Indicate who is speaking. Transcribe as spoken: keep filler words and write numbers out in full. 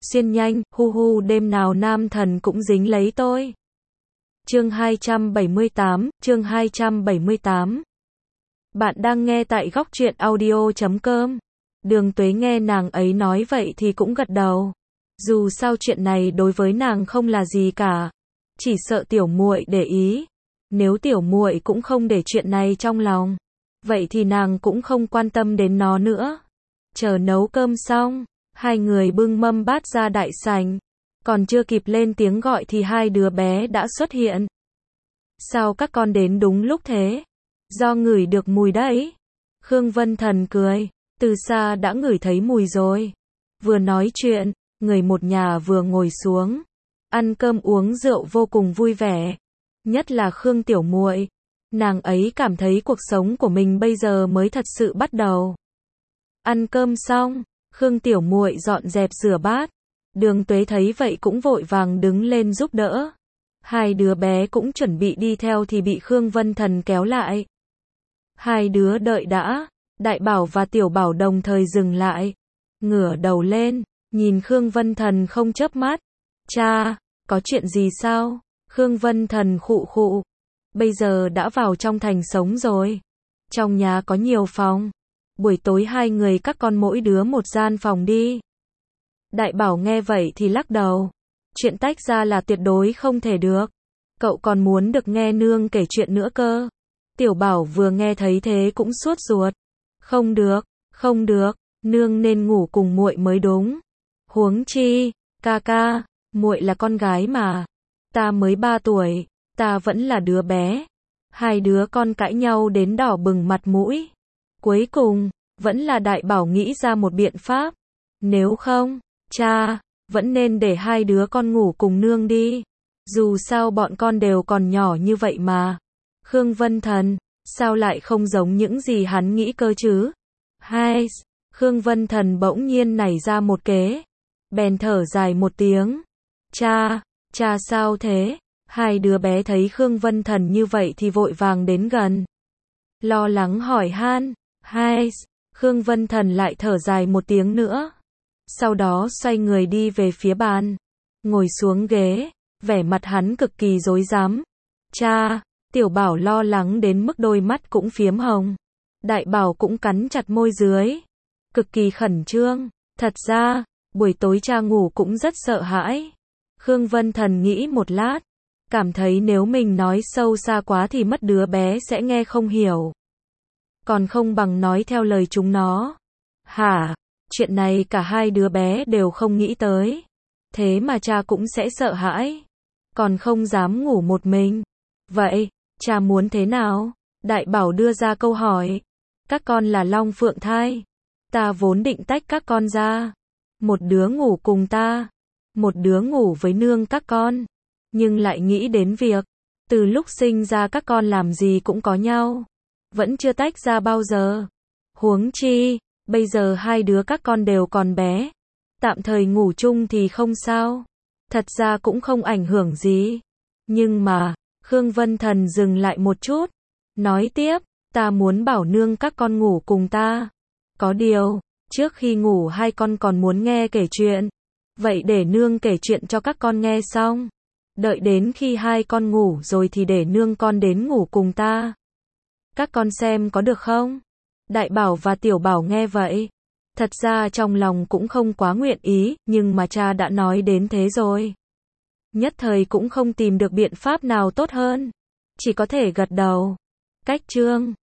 Speaker 1: xuyên nhanh, hu hu đêm nào nam thần cũng dính lấy tôi. Chương hai trăm bảy mươi tám, chương hai trăm bảy mươi tám. Bạn đang nghe tại góc truyện audio chấm com. Đường Tuế nghe nàng ấy nói vậy thì cũng gật đầu. Dù sao chuyện này đối với nàng không là gì cả, chỉ sợ tiểu muội để ý. Nếu tiểu muội cũng không để chuyện này trong lòng, vậy thì nàng cũng không quan tâm đến nó nữa. Chờ nấu cơm xong, hai người bưng mâm bát ra đại sảnh. Còn chưa kịp lên tiếng gọi thì hai đứa bé đã xuất hiện. Sao các con đến đúng lúc thế? Do ngửi được mùi đấy. Khương Vân Thần cười, từ xa đã ngửi thấy mùi rồi. Vừa nói chuyện, người một nhà vừa ngồi xuống, ăn cơm uống rượu vô cùng vui vẻ. Nhất là Khương tiểu muội, nàng ấy cảm thấy cuộc sống của mình bây giờ mới thật sự bắt đầu. Ăn cơm xong, Khương tiểu muội dọn dẹp rửa bát. Đường Tuế thấy vậy cũng vội vàng đứng lên giúp đỡ. Hai đứa bé cũng chuẩn bị đi theo thì bị Khương Vân Thần kéo lại. Hai đứa đợi đã, Đại Bảo và Tiểu Bảo đồng thời dừng lại. Ngửa đầu lên, nhìn Khương Vân Thần không chớp mắt. Cha, có chuyện gì sao? Khương Vân Thần khụ khụ. Bây giờ đã vào trong thành sống rồi. Trong nhà có nhiều phòng. Buổi tối hai người các con mỗi đứa một gian phòng đi. Đại Bảo nghe vậy thì lắc đầu. Chuyện tách ra là tuyệt đối không thể được. Cậu còn muốn được nghe nương kể chuyện nữa cơ. Tiểu Bảo vừa nghe thấy thế cũng sốt ruột. Không được, không được, nương nên ngủ cùng muội mới đúng. Huống chi, ca ca, muội là con gái mà. Ta mới ba tuổi, ta vẫn là đứa bé. Hai đứa con cãi nhau đến đỏ bừng mặt mũi. Cuối cùng, vẫn là Đại Bảo nghĩ ra một biện pháp. Nếu không, cha, vẫn nên để hai đứa con ngủ cùng nương đi. Dù sao bọn con đều còn nhỏ như vậy mà. Khương Vân Thần, sao lại không giống những gì hắn nghĩ cơ chứ? Hai, Khương Vân Thần bỗng nhiên nảy ra một kế. Bèn thở dài một tiếng. Cha, cha sao thế? Hai đứa bé thấy Khương Vân Thần như vậy thì vội vàng đến gần. Lo lắng hỏi han. Hai, Khương Vân Thần lại thở dài một tiếng nữa. Sau đó xoay người đi về phía bàn. Ngồi xuống ghế, vẻ mặt hắn cực kỳ rối rắm. Cha, Tiểu Bảo lo lắng đến mức đôi mắt cũng phiếm hồng. Đại Bảo cũng cắn chặt môi dưới. Cực kỳ khẩn trương. Thật ra, buổi tối cha ngủ cũng rất sợ hãi. Khương Vân Thần nghĩ một lát. Cảm thấy nếu mình nói sâu xa quá thì mất đứa bé sẽ nghe không hiểu. Còn không bằng nói theo lời chúng nó. Hả? Chuyện này cả hai đứa bé đều không nghĩ tới. Thế mà cha cũng sẽ sợ hãi. Còn không dám ngủ một mình. Vậy, cha muốn thế nào? Đại Bảo đưa ra câu hỏi. Các con là long phượng thai. Ta vốn định tách các con ra. Một đứa ngủ cùng ta. Một đứa ngủ với nương các con. Nhưng lại nghĩ đến việc, từ lúc sinh ra các con làm gì cũng có nhau. Vẫn chưa tách ra bao giờ. Huống chi, bây giờ hai đứa các con đều còn bé. Tạm thời ngủ chung thì không sao. Thật ra cũng không ảnh hưởng gì. Nhưng mà, Khương Vân Thần dừng lại một chút. Nói tiếp, ta muốn bảo nương các con ngủ cùng ta. Có điều, trước khi ngủ hai con còn muốn nghe kể chuyện. Vậy để nương kể chuyện cho các con nghe xong. Đợi đến khi hai con ngủ rồi thì để nương con đến ngủ cùng ta. Các con xem có được không? Đại Bảo và Tiểu Bảo nghe vậy. Thật ra trong lòng cũng không quá nguyện ý, nhưng mà cha đã nói đến thế rồi. Nhất thời cũng không tìm được biện pháp nào tốt hơn. Chỉ có thể gật đầu. Cách chương